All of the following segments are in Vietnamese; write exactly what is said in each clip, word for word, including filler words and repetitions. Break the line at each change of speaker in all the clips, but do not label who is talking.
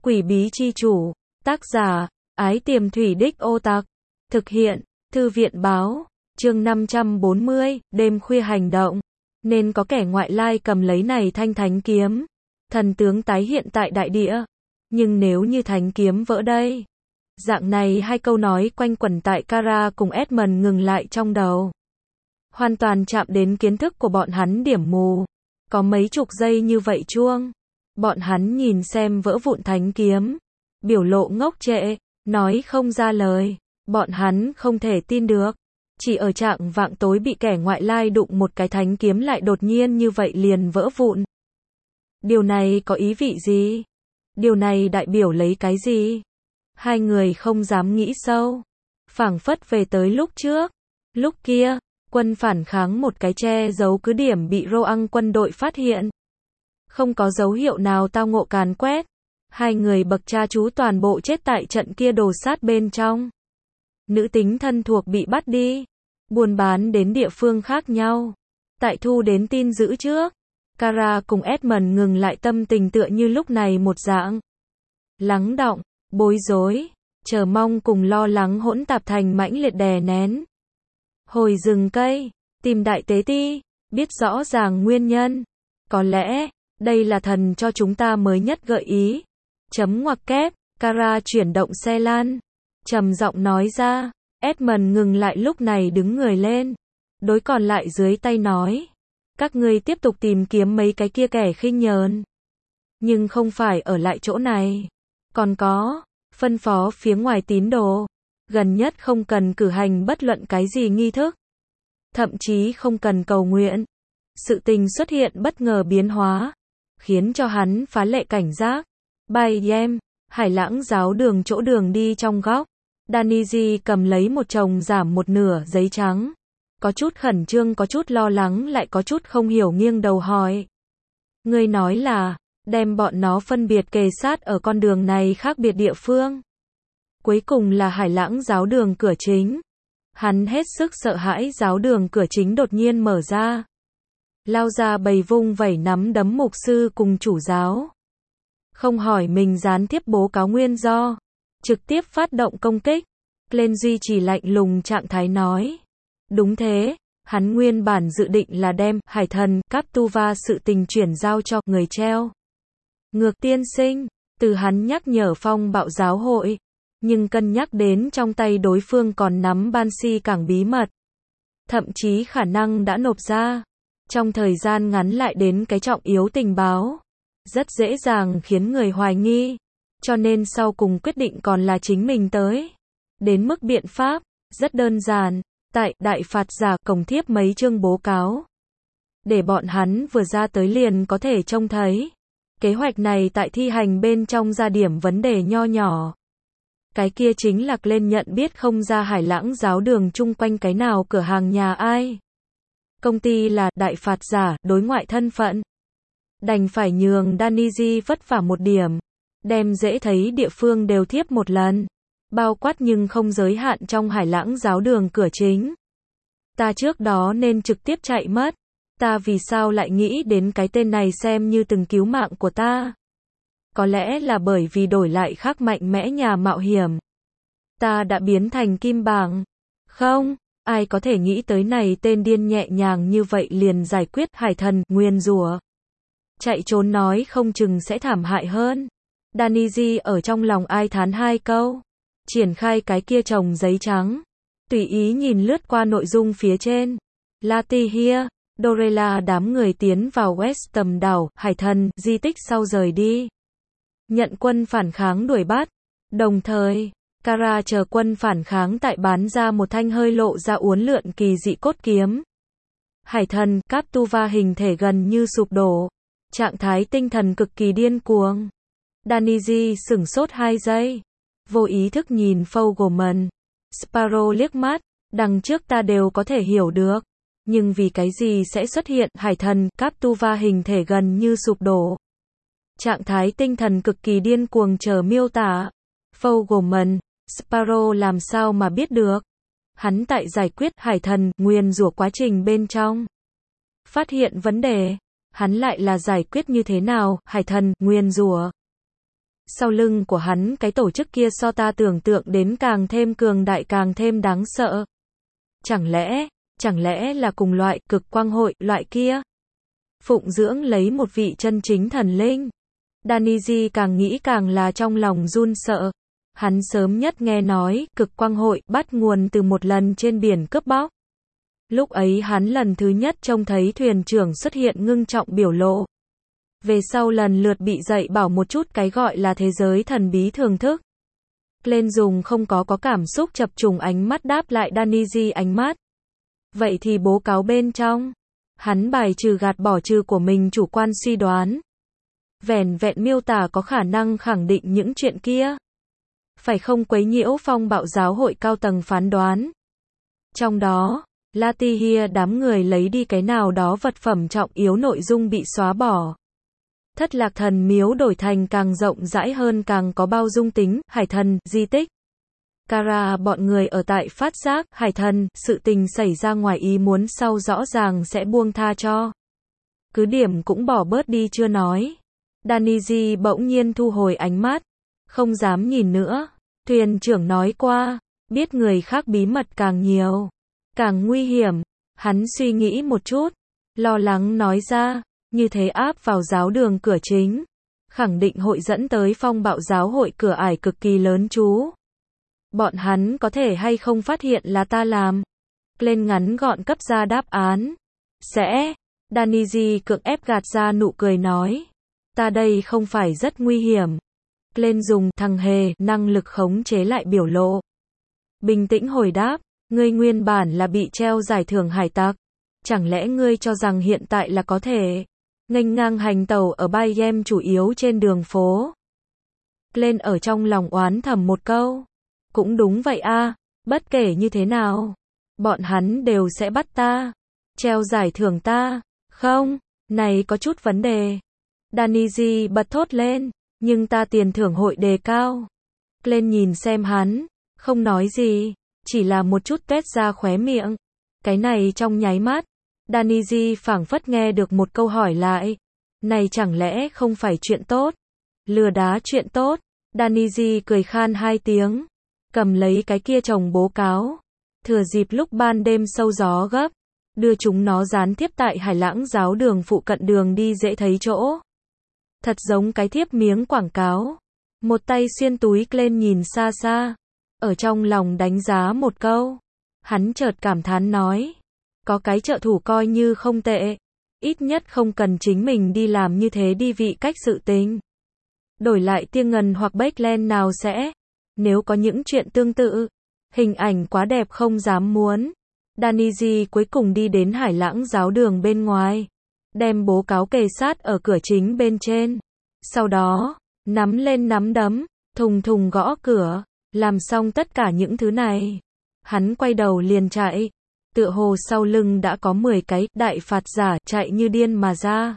Quỷ bí chi chủ, tác giả, Ái Tiềm Thủy Đích Ô Tặc, thực hiện, Thư viện báo, chương năm trăm bốn mươi, đêm khuya hành động, nên có kẻ ngoại lai cầm lấy này thanh thánh kiếm, thần tướng tái hiện tại đại địa, nhưng nếu như thánh kiếm vỡ đây. Dạng này hai câu nói quanh quẩn tại Kara cùng Edmund ngừng lại trong đầu. Hoàn toàn chạm đến kiến thức của bọn hắn điểm mù. Có mấy chục giây như vậy chuông. Bọn hắn nhìn xem vỡ vụn thánh kiếm. Biểu lộ ngốc trệ, nói không ra lời. Bọn hắn không thể tin được. Chỉ ở trạng vạng tối bị kẻ ngoại lai đụng một cái thánh kiếm lại đột nhiên như vậy liền vỡ vụn. Điều này có ý vị gì? Điều này đại biểu lấy cái gì? Hai người không dám nghĩ sâu. Phảng phất về tới lúc trước. Lúc kia, quân phản kháng một cái che giấu cứ điểm bị Roang quân đội phát hiện. Không có dấu hiệu nào tao ngộ càn quét. Hai người bậc cha chú toàn bộ chết tại trận kia đồ sát bên trong. Nữ tính thân thuộc bị bắt đi. Buôn bán đến địa phương khác nhau. Tại thu đến tin dữ trước. Kara cùng Edmund ngừng lại tâm tình tựa như lúc này một dạng. Lắng đọng, bối rối, chờ mong cùng lo lắng hỗn tạp thành mãnh liệt đè nén. Hồi rừng cây, tìm đại tế ti, biết rõ ràng nguyên nhân. Có lẽ, đây là thần cho chúng ta mới nhất gợi ý. Chấm ngoặc kép, Kara chuyển động xe lan. Trầm giọng nói ra, Edmund ngừng lại lúc này đứng người lên. Đối còn lại dưới tay nói. Các ngươi tiếp tục tìm kiếm mấy cái kia kẻ khinh nhờn. Nhưng không phải ở lại chỗ này. Còn có, phân phó phía ngoài tín đồ. Gần nhất không cần cử hành bất luận cái gì nghi thức. Thậm chí không cần cầu nguyện. Sự tình xuất hiện bất ngờ biến hóa. Khiến cho hắn phá lệ cảnh giác. Bay em, Hải Lãng giáo đường chỗ đường đi trong góc. Daniji cầm lấy một chồng giảm một nửa giấy trắng. Có chút khẩn trương, có chút lo lắng, lại có chút không hiểu nghiêng đầu hỏi. Ngươi nói là, đem bọn nó phân biệt kề sát ở con đường này khác biệt địa phương. Cuối cùng là Hải Lãng giáo đường cửa chính. Hắn hết sức sợ hãi giáo đường cửa chính đột nhiên mở ra. Lao ra bầy vung vẩy nắm đấm mục sư cùng chủ giáo. Không hỏi mình gián tiếp bố cáo nguyên do. Trực tiếp phát động công kích. Lên duy trì lạnh lùng trạng thái nói. Đúng thế, hắn nguyên bản dự định là đem Hải thần Captuva sự tình chuyển giao cho người treo. Ngược tiên sinh, từ hắn nhắc nhở phong bạo giáo hội, nhưng cân nhắc đến trong tay đối phương còn nắm Banshee cảng bí mật. Thậm chí khả năng đã nộp ra. Trong thời gian ngắn lại đến cái trọng yếu tình báo. Rất dễ dàng khiến người hoài nghi. Cho nên sau cùng quyết định còn là chính mình tới. Đến mức biện pháp, rất đơn giản. Tại Đại Phạt Giả cổng thiếp mấy chương bố cáo. Để bọn hắn vừa ra tới liền có thể trông thấy. Kế hoạch này tại thi hành bên trong ra điểm vấn đề nho nhỏ. Cái kia chính là lên nhận biết không ra Hải Lãng giáo đường chung quanh cái nào cửa hàng nhà ai. Công ty là Đại Phạt Giả, đối ngoại thân phận. Đành phải nhường Daniji vất vả một điểm. Đem dễ thấy địa phương đều thiếp một lần. Bao quát nhưng không giới hạn trong Hải Lãng giáo đường cửa chính. Ta trước đó nên trực tiếp chạy mất. Ta vì sao lại nghĩ đến cái tên này xem như từng cứu mạng của ta? Có lẽ là bởi vì đổi lại khác mạnh mẽ nhà mạo hiểm. Ta đã biến thành kim bảng. Không, ai có thể nghĩ tới này tên điên nhẹ nhàng như vậy liền giải quyết hải thần nguyền rủa. Chạy trốn nói không chừng sẽ thảm hại hơn. Daniji ở trong lòng ai thán hai câu. Triển khai cái kia chồng giấy trắng. Tùy ý nhìn lướt qua nội dung phía trên. Latihia, Dorella đám người tiến vào West tầm đảo, hải thần, di tích sau rời đi. Nhận quân phản kháng đuổi bắt. Đồng thời, Kara chờ quân phản kháng tại bán ra một thanh hơi lộ ra uốn lượn kỳ dị cốt kiếm. Hải thần, Captuva hình thể gần như sụp đổ. Trạng thái tinh thần cực kỳ điên cuồng. Daniji sửng sốt hai giây. Vô ý thức nhìn Fogelman. Sparrow liếc mắt. Đằng trước ta đều có thể hiểu được. Nhưng vì cái gì sẽ xuất hiện hải thần Captuva hình thể gần như sụp đổ. Trạng thái tinh thần cực kỳ điên cuồng chờ miêu tả. Fogelman, Sparrow làm sao mà biết được. Hắn tại giải quyết hải thần nguyền rủa quá trình bên trong. Phát hiện vấn đề. Hắn lại là giải quyết như thế nào hải thần nguyền rủa. Sau lưng của hắn cái tổ chức kia so ta tưởng tượng đến càng thêm cường đại càng thêm đáng sợ. Chẳng lẽ, chẳng lẽ là cùng loại cực quang hội, loại kia? Phụng dưỡng lấy một vị chân chính thần linh. Daniji càng nghĩ càng là trong lòng run sợ. Hắn sớm nhất nghe nói, cực quang hội, bắt nguồn từ một lần trên biển cướp bóc. Lúc ấy hắn lần thứ nhất trông thấy thuyền trưởng xuất hiện ngưng trọng biểu lộ. Về sau lần lượt bị dạy bảo một chút cái gọi là thế giới thần bí thưởng thức. Lên dùng không có có cảm xúc chập trùng ánh mắt đáp lại Daniji ánh mắt. Vậy thì bố cáo bên trong. Hắn bài trừ gạt bỏ trừ của mình chủ quan suy đoán. Vẻn vẹn miêu tả có khả năng khẳng định những chuyện kia. Phải không quấy nhiễu phong bạo giáo hội cao tầng phán đoán. Trong đó, Latihia đám người lấy đi cái nào đó vật phẩm trọng yếu nội dung bị xóa bỏ. Thất lạc thần miếu đổi thành càng rộng rãi hơn càng có bao dung tính, hải thần, di tích. Kara bọn người ở tại phát giác, hải thần, sự tình xảy ra ngoài ý muốn sau rõ ràng sẽ buông tha cho. Cứ điểm cũng bỏ bớt đi chưa nói. Daniji bỗng nhiên thu hồi ánh mắt. Không dám nhìn nữa. Thuyền trưởng nói qua, biết người khác bí mật càng nhiều, càng nguy hiểm. Hắn suy nghĩ một chút, lo lắng nói ra, như thế áp vào giáo đường cửa chính. Khẳng định hội dẫn tới phong bạo giáo hội cửa ải cực kỳ lớn chú. Bọn hắn có thể hay không phát hiện là ta làm? Lên ngắn gọn cấp ra đáp án. Sẽ. Daniji cưỡng ép gạt ra nụ cười nói. Ta đây không phải rất nguy hiểm. Lên dùng thằng hề năng lực khống chế lại biểu lộ. Bình tĩnh hồi đáp. Ngươi nguyên bản là bị treo giải thưởng hải tặc. Chẳng lẽ ngươi cho rằng hiện tại là có thể nghênh ngang hành tàu ở Bayem chủ yếu trên đường phố? Lên ở trong lòng oán thầm một câu. Cũng đúng vậy a, bất kể như thế nào, bọn hắn đều sẽ bắt ta, treo giải thưởng ta, không, này có chút vấn đề. Daniji bật thốt lên, nhưng ta tiền thưởng hội đề cao. Lên nhìn xem hắn, không nói gì, chỉ là một chút tuét ra khóe miệng. Cái này trong nháy mắt, Daniji phảng phất nghe được một câu hỏi lại. Này chẳng lẽ không phải chuyện tốt? Lừa đá chuyện tốt? Daniji cười khan hai tiếng. Cầm lấy cái kia chồng bố cáo. Thừa dịp lúc ban đêm sâu gió gấp. Đưa chúng nó dán tiếp tại Hải Lãng giáo đường phụ cận đường đi dễ thấy chỗ. Thật giống cái thiếp miếng quảng cáo. Một tay xuyên túi lên nhìn xa xa. Ở trong lòng đánh giá một câu. Hắn chợt cảm thán nói. Có cái trợ thủ coi như không tệ. Ít nhất không cần chính mình đi làm như thế đi vị cách sự tình. Đổi lại Tiên Ngân hoặc Backland nào sẽ. Nếu có những chuyện tương tự. Hình ảnh quá đẹp không dám muốn. Daniji cuối cùng đi đến Hải Lãng giáo đường bên ngoài. Đem bố cáo kề sát ở cửa chính bên trên. Sau đó, nắm lên nắm đấm, thùng thùng gõ cửa. Làm xong tất cả những thứ này. Hắn quay đầu liền chạy. Tựa hồ sau lưng đã có mười cái đại phạt giả chạy như điên mà ra.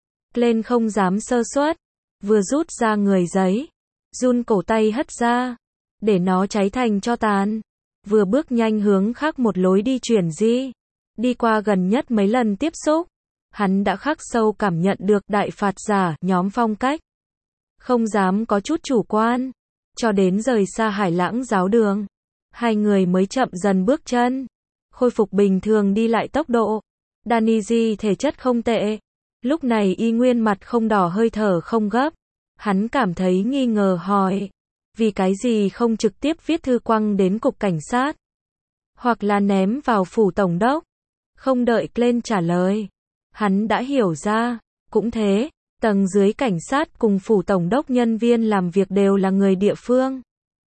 Lên không dám sơ suất. Vừa rút ra người giấy. Run cổ tay hất ra. Để nó cháy thành cho tàn. Vừa bước nhanh hướng khác một lối đi chuyển di. Đi qua gần nhất mấy lần tiếp xúc. Hắn đã khắc sâu cảm nhận được đại phạt giả nhóm phong cách. Không dám có chút chủ quan. Cho đến rời xa Hải Lãng giáo đường. Hai người mới chậm dần bước chân. Khôi phục bình thường đi lại tốc độ. Daniji thể chất không tệ. Lúc này y nguyên mặt không đỏ hơi thở không gấp. Hắn cảm thấy nghi ngờ hỏi. Vì cái gì không trực tiếp viết thư quăng đến cục cảnh sát? Hoặc là ném vào phủ tổng đốc? Không đợi lên trả lời. Hắn đã hiểu ra. Cũng thế, tầng dưới cảnh sát cùng phủ tổng đốc nhân viên làm việc đều là người địa phương.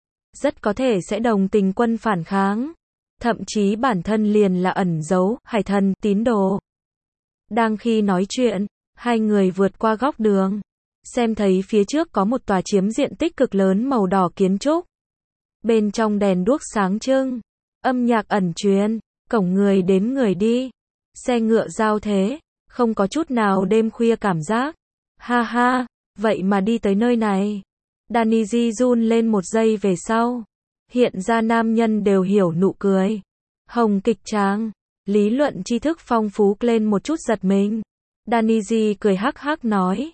Rất có thể sẽ đồng tình quân phản kháng. Thậm chí bản thân liền là ẩn giấu, hải thần, tín đồ. Đang khi nói chuyện, hai người vượt qua góc đường. Xem thấy phía trước có một tòa chiếm diện tích cực lớn màu đỏ kiến trúc. Bên trong đèn đuốc sáng trưng. Âm nhạc ẩn truyền. Cổng người đến người đi. Xe ngựa giao thế. Không có chút nào đêm khuya cảm giác. Ha ha, vậy mà đi tới nơi này. Daniji run lên một giây về sau. Hiện ra nam nhân đều hiểu nụ cười. Hồng kịch tráng. Lý luận tri thức phong phú lên một chút giật mình. Daniji cười hắc hắc nói.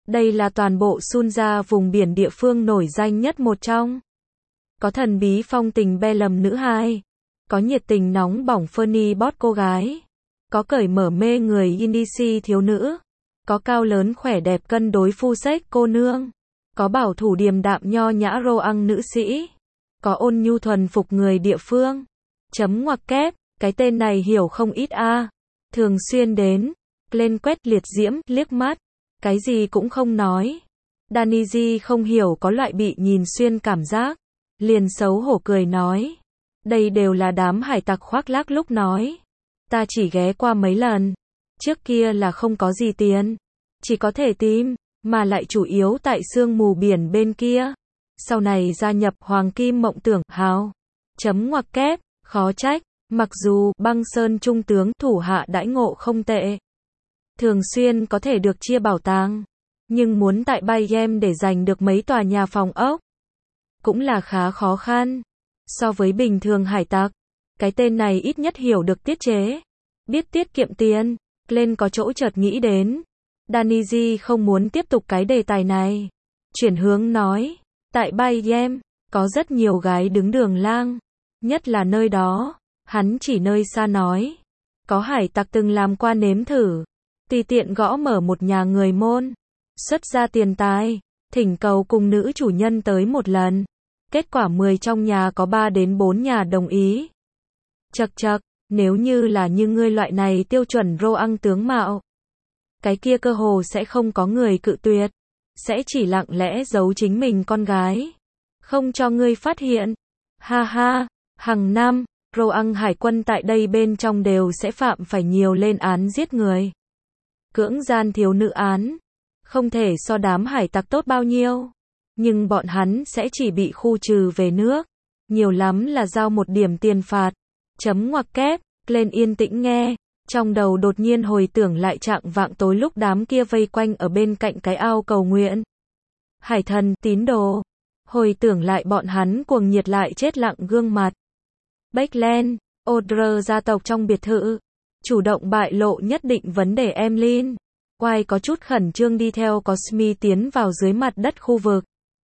Đây là toàn bộ Sunja vùng biển địa phương nổi danh nhất một trong. Có thần bí phong tình Bellum nữ hai. Có nhiệt tình nóng bỏng Fernie Bot cô gái. Có cởi mở mê người Indici thiếu nữ. Có cao lớn khỏe đẹp cân đối phu sách cô nương. Có bảo thủ điềm đạm nho nhã Roang nữ sĩ. Có ôn nhu thuần phục người địa phương. Chấm ngoặc kép, cái tên này hiểu không ít a. Thường xuyên đến. Lên quét liệt diễm, liếc mắt. Cái gì cũng không nói. Daniji không hiểu có loại bị nhìn xuyên cảm giác. Liền xấu hổ cười nói. Đây đều là đám hải tặc khoác lác lúc nói. Ta chỉ ghé qua mấy lần. Trước kia là không có gì tiền. Chỉ có thể tìm, mà lại chủ yếu tại sương mù biển bên kia. Sau này gia nhập Hoàng Kim Mộng Tưởng Hào. Chấm ngoặc kép, khó trách. Mặc dù Băng Sơn trung tướng thủ hạ đãi ngộ không tệ. Thường xuyên có thể được chia bảo tàng. Nhưng muốn tại Bay Game để giành được mấy tòa nhà phòng ốc. Cũng là khá khó khăn. So với bình thường hải tặc. Cái tên này ít nhất hiểu được tiết chế. Biết tiết kiệm tiền. Lên có chỗ chợt nghĩ đến. Daniji không muốn tiếp tục cái đề tài này. Chuyển hướng nói. Tại Bay Game, có rất nhiều gái đứng đường lang. Nhất là nơi đó. Hắn chỉ nơi xa nói. Có hải tặc từng làm qua nếm thử. Tùy tiện gõ mở một nhà người môn. Xuất ra tiền tài. Thỉnh cầu cùng nữ chủ nhân tới một lần. Kết quả mười trong nhà có ba đến bốn nhà đồng ý. Chậc chậc, nếu như là như ngươi loại này tiêu chuẩn Roang tướng mạo. Cái kia cơ hồ sẽ không có người cự tuyệt. Sẽ chỉ lặng lẽ giấu chính mình con gái. Không cho ngươi phát hiện. Ha ha, hàng năm, Roang hải quân tại đây bên trong đều sẽ phạm phải nhiều lên án giết người. Cưỡng gian thiếu nữ án. Không thể so đám hải tặc tốt bao nhiêu. Nhưng bọn hắn sẽ chỉ bị khu trừ về nước. Nhiều lắm là giao một điểm tiền phạt. Chấm ngoặc kép, lên yên tĩnh nghe. Trong đầu đột nhiên hồi tưởng lại trạng vạng tối lúc đám kia vây quanh ở bên cạnh cái ao cầu nguyện. Hải thần, tín đồ. Hồi tưởng lại bọn hắn cuồng nhiệt lại chết lặng gương mặt. Baekland, Odr gia tộc trong biệt thự. Chủ động bại lộ nhất định vấn đề Emlyn. Quai có chút khẩn trương đi theo Cosmi tiến vào dưới mặt đất khu vực.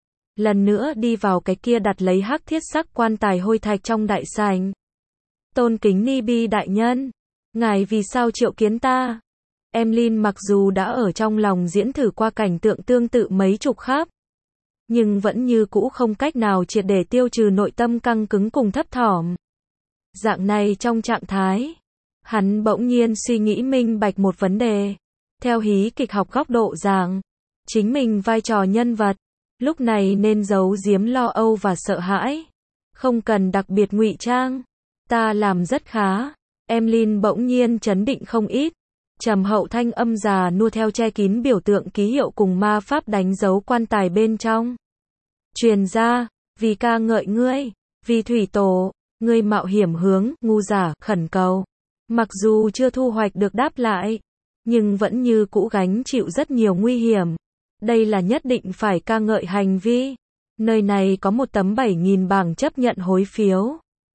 Lần nữa đi vào cái kia đặt lấy hắc thiết sắc quan tài hôi thạch trong đại sảnh. Tôn kính Nibi đại nhân. Ngài vì sao triệu kiến ta? Emlyn mặc dù đã ở trong lòng diễn thử qua cảnh tượng tương tự mấy chục khắp. Nhưng vẫn như cũ không cách nào triệt để tiêu trừ nội tâm căng cứng cùng thấp thỏm. Dạng này trong trạng thái. Hắn bỗng nhiên suy nghĩ minh bạch một vấn đề. Theo hí kịch học góc độ giảng. Chính mình vai trò nhân vật. Lúc này nên giấu giếm lo âu và sợ hãi. Không cần đặc biệt ngụy trang. Ta làm rất khá. Emlyn bỗng nhiên chấn định không ít. Trầm hậu thanh âm già nua theo che kín biểu tượng ký hiệu cùng ma pháp đánh dấu quan tài bên trong. Truyền ra, vì ca ngợi ngươi, vì thủy tổ, ngươi mạo hiểm hướng, ngu giả, khẩn cầu. Mặc dù chưa thu hoạch được đáp lại, nhưng vẫn như cũ gánh chịu rất nhiều nguy hiểm. Đây là nhất định phải ca ngợi hành vi. Nơi này có một tấm bảy nghìn bảng chấp nhận hối phiếu.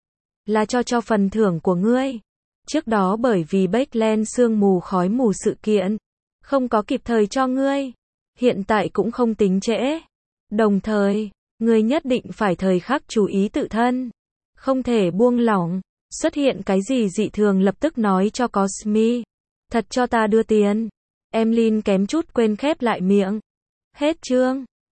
Là cho cho phần thưởng của ngươi. Trước đó bởi vì Baekland sương mù khói mù sự kiện, không có kịp thời cho ngươi. Hiện tại cũng không tính trễ. Đồng thời, ngươi nhất định phải thời khắc chú ý tự thân. Không thể buông lỏng. Xuất hiện cái gì dị thường lập tức nói cho Cosmi. Thật cho ta đưa tiền. Emlyn kém chút quên khép lại miệng. Hết chương.